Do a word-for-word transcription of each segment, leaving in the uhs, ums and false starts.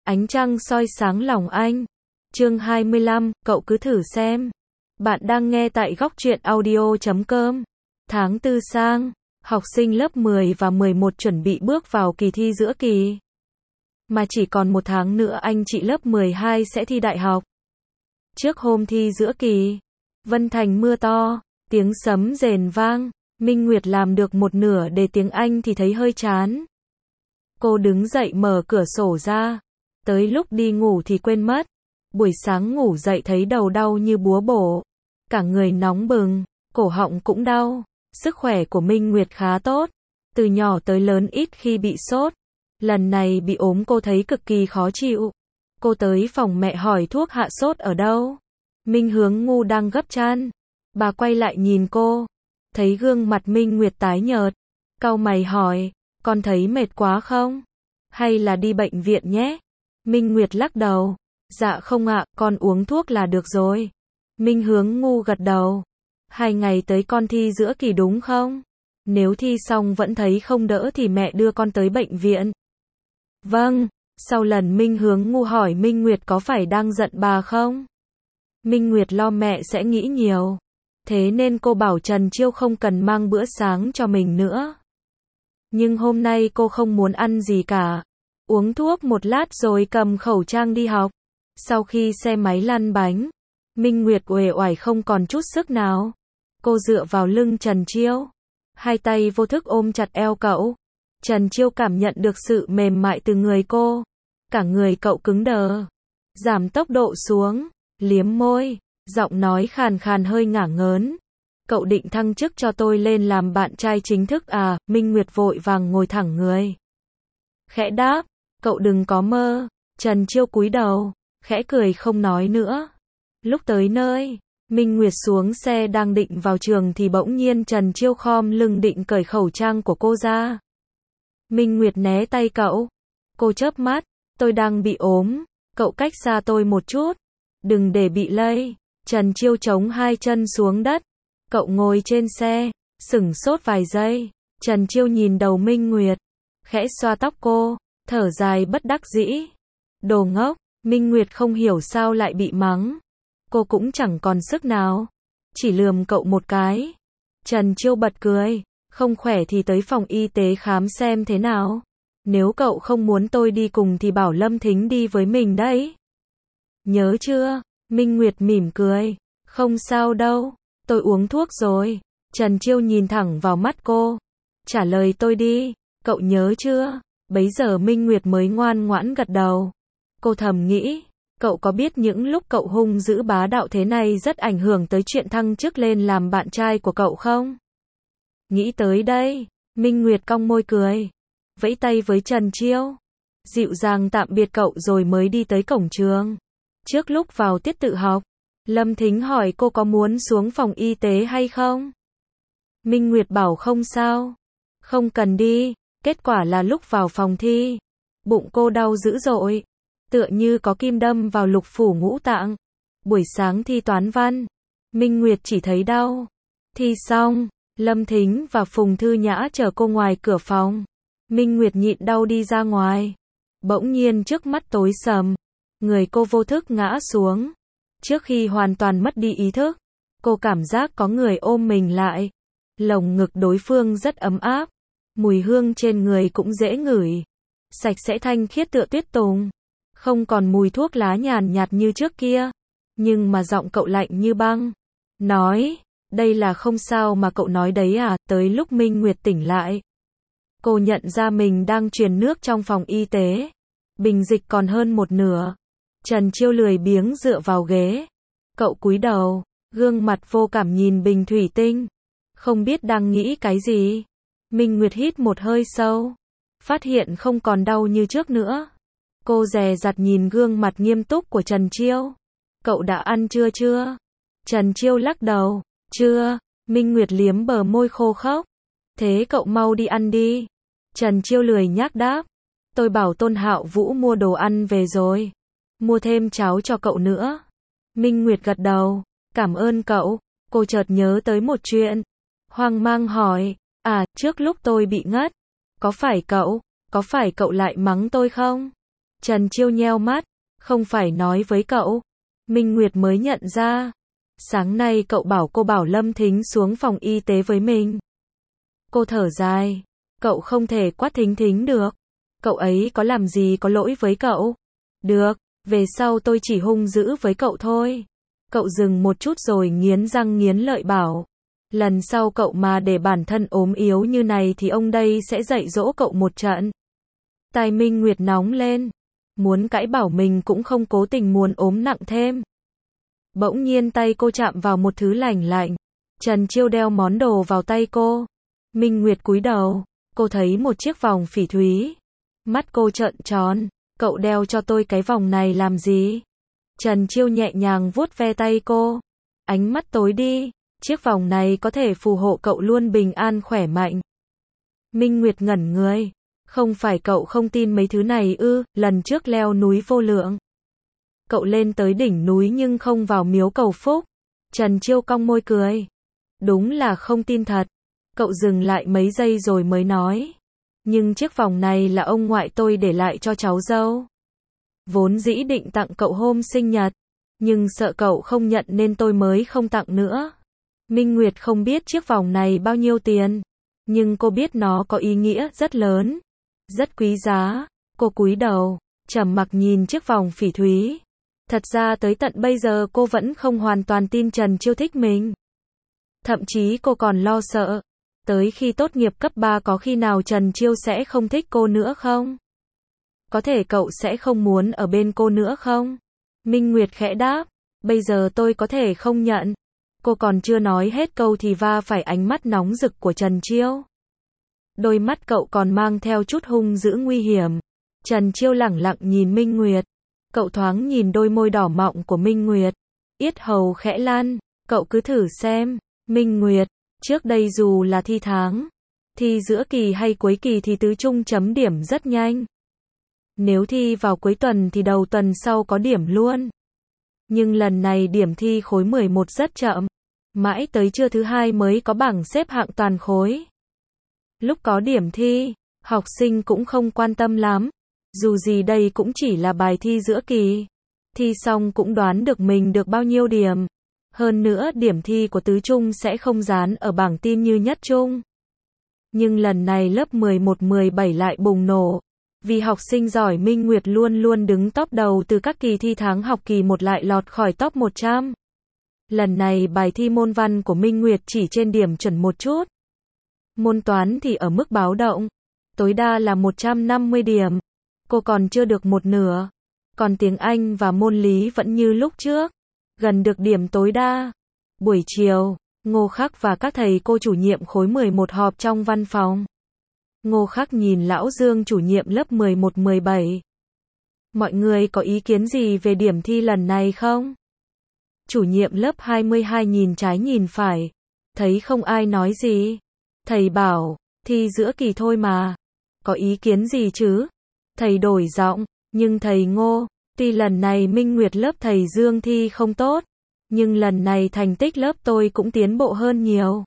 Ánh trăng soi sáng lòng anh. Chương hai mươi lăm, cậu cứ thử xem. Bạn đang nghe tại góc truyện audio chấm com. Tháng tư sang, học sinh lớp mười và mười một chuẩn bị bước vào kỳ thi giữa kỳ. Mà chỉ còn một tháng nữa anh chị lớp mười hai sẽ thi đại học. Trước hôm thi giữa kỳ, Vân Thành mưa to, tiếng sấm rền vang. Minh Nguyệt làm được một nửa đề tiếng Anh thì thấy hơi chán. Cô đứng dậy mở cửa sổ ra. Tới lúc đi ngủ thì quên mất. Buổi sáng ngủ dậy thấy đầu đau như búa bổ. Cả người nóng bừng, cổ họng cũng đau. Sức khỏe của Minh Nguyệt khá tốt. Từ nhỏ tới lớn ít khi bị sốt. Lần này bị ốm cô thấy cực kỳ khó chịu. Cô tới phòng mẹ hỏi thuốc hạ sốt ở đâu. Minh Hướng Ngu đang gấp chăn. Bà quay lại nhìn cô. Thấy gương mặt Minh Nguyệt tái nhợt. Cau mày hỏi, con thấy mệt quá không? Hay là đi bệnh viện nhé? Minh Nguyệt lắc đầu. Dạ không ạ, con uống thuốc là được rồi. Minh Hướng Ngu gật đầu. Hai ngày tới con thi giữa kỳ đúng không? Nếu thi xong vẫn thấy không đỡ thì mẹ đưa con tới bệnh viện. Vâng. Sau lần Minh Hướng Ngu hỏi Minh Nguyệt có phải đang giận bà không? Minh Nguyệt lo mẹ sẽ nghĩ nhiều. Thế nên cô bảo Trần Chiêu không cần mang bữa sáng cho mình nữa. Nhưng hôm nay cô không muốn ăn gì cả. Uống thuốc một lát rồi cầm khẩu trang đi học. Sau khi xe máy lăn bánh, Minh Nguyệt uể oải không còn chút sức nào. Cô dựa vào lưng Trần Chiêu. Hai tay vô thức ôm chặt eo cậu. Trần Chiêu cảm nhận được sự mềm mại từ người cô. Cả người cậu cứng đờ. Giảm tốc độ xuống, liếm môi, giọng nói khàn khàn hơi ngả ngớn. Cậu định thăng chức cho tôi lên làm bạn trai chính thức à? Minh Nguyệt vội vàng ngồi thẳng người. Khẽ đáp, cậu đừng có mơ. Trần Chiêu cúi đầu, khẽ cười không nói nữa. Lúc tới nơi, Minh Nguyệt xuống xe đang định vào trường thì bỗng nhiên Trần Chiêu khom lưng định cởi khẩu trang của cô ra. Minh Nguyệt né tay cậu. Cô chớp mắt, tôi đang bị ốm, cậu cách xa tôi một chút. Đừng để bị lây. Trần Chiêu chống hai chân xuống đất. Cậu ngồi trên xe, sửng sốt vài giây. Trần Chiêu nhìn đầu Minh Nguyệt, khẽ xoa tóc cô, thở dài bất đắc dĩ. Đồ ngốc. Minh Nguyệt không hiểu sao lại bị mắng. Cô cũng chẳng còn sức nào, chỉ lườm cậu một cái. Trần Chiêu bật cười, không khỏe thì tới phòng y tế khám xem thế nào. Nếu cậu không muốn tôi đi cùng thì bảo Lâm Thính đi với mình đấy. Nhớ chưa? Minh Nguyệt mỉm cười, không sao đâu, tôi uống thuốc rồi. Trần Chiêu nhìn thẳng vào mắt cô. Trả lời tôi đi, cậu nhớ chưa? Bấy giờ Minh Nguyệt mới ngoan ngoãn gật đầu. Cô thầm nghĩ, cậu có biết những lúc cậu hung dữ bá đạo thế này rất ảnh hưởng tới chuyện thăng chức lên làm bạn trai của cậu không? Nghĩ tới đây, Minh Nguyệt cong môi cười, vẫy tay với Trần Chiêu, dịu dàng tạm biệt cậu rồi mới đi tới cổng trường. Trước lúc vào tiết tự học, Lâm Thính hỏi cô có muốn xuống phòng y tế hay không? Minh Nguyệt bảo không sao, không cần đi. Kết quả là lúc vào phòng thi, bụng cô đau dữ dội, tựa như có kim đâm vào lục phủ ngũ tạng. Buổi sáng thi toán văn, Minh Nguyệt chỉ thấy đau. Thi xong, Lâm Thính và Phùng Thư Nhã chờ cô ngoài cửa phòng. Minh Nguyệt nhịn đau đi ra ngoài. Bỗng nhiên trước mắt tối sầm, người cô vô thức ngã xuống. Trước khi hoàn toàn mất đi ý thức, cô cảm giác có người ôm mình lại. Lồng ngực đối phương rất ấm áp, mùi hương trên người cũng dễ ngửi, sạch sẽ thanh khiết tựa tuyết tùng. Không còn mùi thuốc lá nhàn nhạt như trước kia, nhưng mà giọng cậu lạnh như băng. Nói, đây là không sao mà cậu nói đấy à? Tới lúc Minh Nguyệt tỉnh lại, cô nhận ra mình đang truyền nước trong phòng y tế. Bình dịch còn hơn một nửa. Trần Chiêu lười biếng dựa vào ghế. Cậu cúi đầu, gương mặt vô cảm nhìn bình thủy tinh, không biết đang nghĩ cái gì. Minh Nguyệt hít một hơi sâu, phát hiện không còn đau như trước nữa. Cô dè dặt nhìn gương mặt nghiêm túc của Trần Chiêu. Cậu đã ăn chưa chưa? Trần Chiêu lắc đầu, chưa. Minh Nguyệt liếm bờ môi khô khốc. Thế cậu mau đi ăn đi. Trần Chiêu lười nhác đáp. Tôi bảo Tôn Hạo Vũ mua đồ ăn về rồi. Mua thêm cháo cho cậu nữa. Minh Nguyệt gật đầu, cảm ơn cậu. Cô chợt nhớ tới một chuyện. Hoang mang hỏi, à, trước lúc tôi bị ngất, có phải cậu, có phải cậu lại mắng tôi không? Trần Chiêu nheo mắt, không phải nói với cậu. Minh Nguyệt mới nhận ra. Sáng nay cậu bảo cô bảo Lâm Thính xuống phòng y tế với mình. Cô thở dài. Cậu không thể quát Thính Thính được. Cậu ấy có làm gì có lỗi với cậu. Được, về sau tôi chỉ hung dữ với cậu thôi. Cậu dừng một chút rồi nghiến răng nghiến lợi bảo. Lần sau cậu mà để bản thân ốm yếu như này thì ông đây sẽ dạy dỗ cậu một trận. Tai Minh Nguyệt nóng lên. Muốn cãi bảo mình cũng không cố tình muốn ốm nặng thêm. Bỗng nhiên tay cô chạm vào một thứ lành lạnh. Trần Chiêu đeo món đồ vào tay cô. Minh Nguyệt cúi đầu. Cô thấy một chiếc vòng phỉ thúy. Mắt cô trợn tròn. Cậu đeo cho tôi cái vòng này làm gì? Trần Chiêu nhẹ nhàng vuốt ve tay cô. Ánh mắt tối đi. Chiếc vòng này có thể phù hộ cậu luôn bình an khỏe mạnh. Minh Nguyệt ngẩn người. Không phải cậu không tin mấy thứ này ư? Lần trước leo núi Vô Lượng. Cậu lên tới đỉnh núi nhưng không vào miếu cầu phúc. Trần Chiêu cong môi cười. Đúng là không tin thật. Cậu dừng lại mấy giây rồi mới nói. Nhưng chiếc vòng này là ông ngoại tôi để lại cho cháu dâu. Vốn dĩ định tặng cậu hôm sinh nhật. Nhưng sợ cậu không nhận nên tôi mới không tặng nữa. Minh Nguyệt không biết chiếc vòng này bao nhiêu tiền. Nhưng cô biết nó có ý nghĩa rất lớn. Rất quý giá. Cô cúi đầu. Trầm mặc nhìn chiếc vòng phỉ thúy. Thật ra tới tận bây giờ cô vẫn không hoàn toàn tin Trần Chiêu thích mình. Thậm chí cô còn lo sợ. Tới khi tốt nghiệp cấp ba có khi nào Trần Chiêu sẽ không thích cô nữa không? Có thể cậu sẽ không muốn ở bên cô nữa không? Minh Nguyệt khẽ đáp. Bây giờ tôi có thể không nhận. Cô còn chưa nói hết câu thì va phải ánh mắt nóng rực của Trần Chiêu. Đôi mắt cậu còn mang theo chút hung dữ nguy hiểm. Trần Chiêu lẳng lặng nhìn Minh Nguyệt. Cậu thoáng nhìn đôi môi đỏ mọng của Minh Nguyệt. Yết hầu khẽ lan. Cậu cứ thử xem. Minh Nguyệt. Trước đây dù là thi tháng, thi giữa kỳ hay cuối kỳ thì tứ trung chấm điểm rất nhanh. Nếu thi vào cuối tuần thì đầu tuần sau có điểm luôn. Nhưng lần này điểm thi khối mười một rất chậm. Mãi tới trưa thứ hai mới có bảng xếp hạng toàn khối. Lúc có điểm thi, học sinh cũng không quan tâm lắm. Dù gì đây cũng chỉ là bài thi giữa kỳ. Thi xong cũng đoán được mình được bao nhiêu điểm. Hơn nữa điểm thi của tứ trung sẽ không dán ở bảng tin như nhất trung. Nhưng lần này lớp mười một mười bảy lại bùng nổ. Vì học sinh giỏi Minh Nguyệt luôn luôn đứng top đầu từ các kỳ thi tháng học kỳ một lại lọt khỏi top một trăm. Lần này bài thi môn văn của Minh Nguyệt chỉ trên điểm chuẩn một chút. Môn toán thì ở mức báo động. Tối đa là một trăm năm mươi điểm. Cô còn chưa được một nửa. Còn tiếng Anh và môn lý vẫn như lúc trước. Gần được điểm tối đa. Buổi chiều, Ngô Khắc và các thầy cô chủ nhiệm khối mười một họp trong văn phòng. Ngô Khắc nhìn Lão Dương chủ nhiệm lớp mười một mười bảy. Mọi người có ý kiến gì về điểm thi lần này không? Chủ nhiệm lớp hai mươi hai nhìn trái nhìn phải. Thấy không ai nói gì. Thầy bảo, thi giữa kỳ thôi mà. Có ý kiến gì chứ? Thầy đổi giọng, nhưng thầy Ngô, tuy lần này Minh Nguyệt lớp thầy Dương thi không tốt, nhưng lần này thành tích lớp tôi cũng tiến bộ hơn nhiều.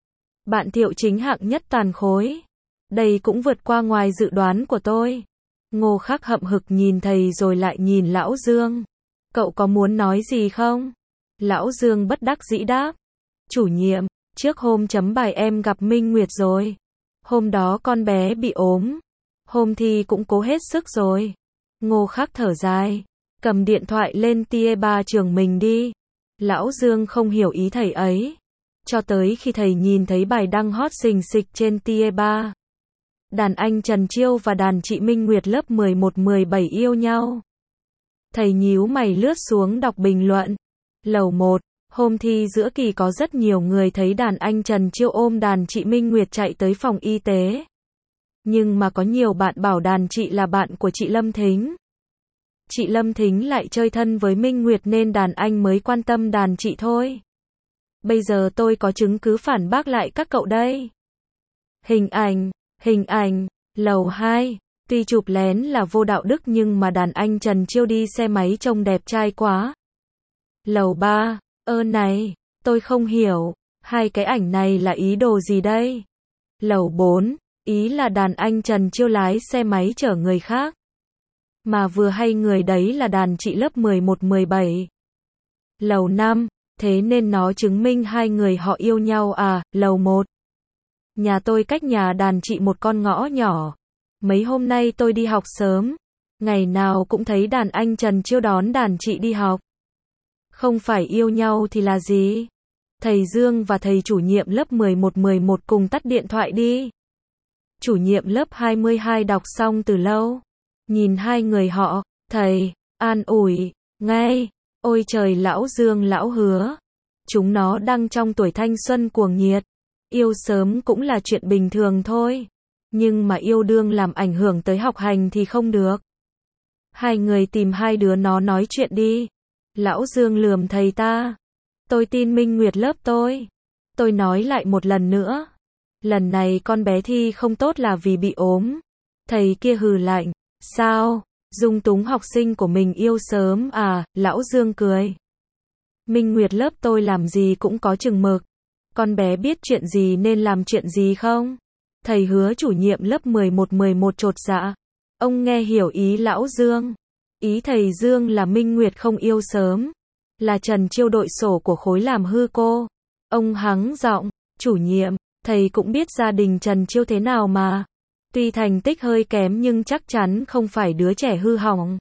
Bạn Thiệu chính hạng nhất toàn khối. Đây cũng vượt qua ngoài dự đoán của tôi. Ngô Khắc hậm hực nhìn thầy rồi lại nhìn Lão Dương. Cậu có muốn nói gì không? Lão Dương bất đắc dĩ đáp. Chủ nhiệm, trước hôm chấm bài em gặp Minh Nguyệt rồi. Hôm đó con bé bị ốm. Hôm thi cũng cố hết sức rồi. Ngô Khắc thở dài. Cầm điện thoại lên tia ba trường mình đi. Lão Dương không hiểu ý thầy ấy. Cho tới khi thầy nhìn thấy bài đăng hot xình xịch trên tia ba. Đàn anh Trần Chiêu và đàn chị Minh Nguyệt lớp mười một mười bảy yêu nhau. Thầy nhíu mày lướt xuống đọc bình luận. Lầu một, hôm thi giữa kỳ có rất nhiều người thấy đàn anh Trần Chiêu ôm đàn chị Minh Nguyệt chạy tới phòng y tế. Nhưng mà có nhiều bạn bảo đàn chị là bạn của chị Lâm Thính. Chị Lâm Thính lại chơi thân với Minh Nguyệt nên đàn anh mới quan tâm đàn chị thôi. Bây giờ tôi có chứng cứ phản bác lại các cậu đây. Hình ảnh, hình ảnh, lầu hai, tuy chụp lén là vô đạo đức nhưng mà đàn anh Trần Chiêu đi xe máy trông đẹp trai quá. Lầu ba, ơ này, tôi không hiểu, hai cái ảnh này là ý đồ gì đây? Lầu bốn, ý là đàn anh Trần Chiêu lái xe máy chở người khác. mà vừa hay người đấy là đàn chị lớp mười một mười bảy. Lầu năm, thế nên nó chứng minh hai người họ yêu nhau à. Lầu một. Nhà tôi cách nhà đàn chị một con ngõ nhỏ. Mấy hôm nay tôi đi học sớm, ngày nào cũng thấy đàn anh Trần Chiêu đón đàn chị đi học. Không phải yêu nhau thì là gì? Thầy Dương và thầy chủ nhiệm lớp mười một mười một cùng tắt điện thoại đi. Chủ nhiệm lớp hai mươi hai đọc xong từ lâu. Nhìn hai người họ, thầy, an ủi, ngay, ôi trời lão Dương lão Hứa. Chúng nó đang trong tuổi thanh xuân cuồng nhiệt. Yêu sớm cũng là chuyện bình thường thôi. Nhưng mà yêu đương làm ảnh hưởng tới học hành thì không được. Hai người tìm hai đứa nó nói chuyện đi. Lão Dương lườm thầy ta. Tôi tin Minh Nguyệt lớp tôi. Tôi nói lại một lần nữa. Lần này con bé thi không tốt là vì bị ốm. Thầy kia hừ lạnh. Sao? Dung túng học sinh của mình yêu sớm à? Lão Dương cười. Minh Nguyệt lớp tôi làm gì cũng có chừng mực. Con bé biết chuyện gì nên làm chuyện gì không? Thầy Hứa chủ nhiệm lớp mười một mười một chột dạ. Ông nghe hiểu ý lão Dương. Ý thầy Dương là Minh Nguyệt không yêu sớm. Là Trần Chiêu đội sổ của khối làm hư cô. Ông hắng giọng. Chủ nhiệm, thầy cũng biết gia đình Trần Chiêu thế nào mà. Tuy thành tích hơi kém nhưng chắc chắn không phải đứa trẻ hư hỏng.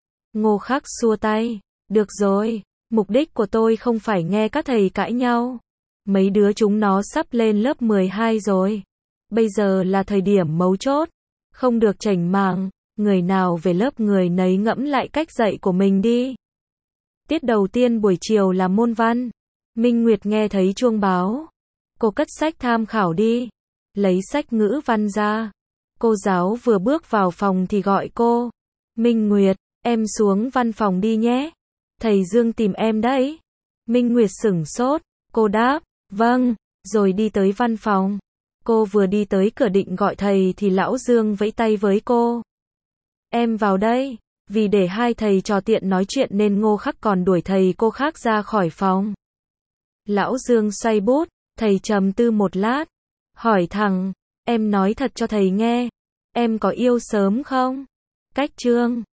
Ngô Khắc xua tay. Được rồi, mục đích của tôi không phải nghe các thầy cãi nhau. Mấy đứa chúng nó sắp lên lớp mười hai rồi. Bây giờ là thời điểm mấu chốt. Không được chảnh mảng. Người nào về lớp người nấy ngẫm lại cách dạy của mình đi. Tiết đầu tiên buổi chiều là môn văn. Minh Nguyệt nghe thấy chuông báo. Cô cất sách tham khảo đi. Lấy sách ngữ văn ra. Cô giáo vừa bước vào phòng thì gọi cô. Minh Nguyệt, em xuống văn phòng đi nhé. Thầy Dương tìm em đấy. Minh Nguyệt sửng sốt. Cô đáp, vâng, rồi đi tới văn phòng. Cô vừa đi tới cửa định gọi thầy thì lão Dương vẫy tay với cô. Em vào đây. Vì để hai thầy trò tiện nói chuyện nên Ngô Khắc còn đuổi thầy cô khác ra khỏi phòng. Lão Dương xoay bút, thầy trầm tư một lát. Hỏi thẳng, em nói thật cho thầy nghe. Em có yêu sớm không? Cách chương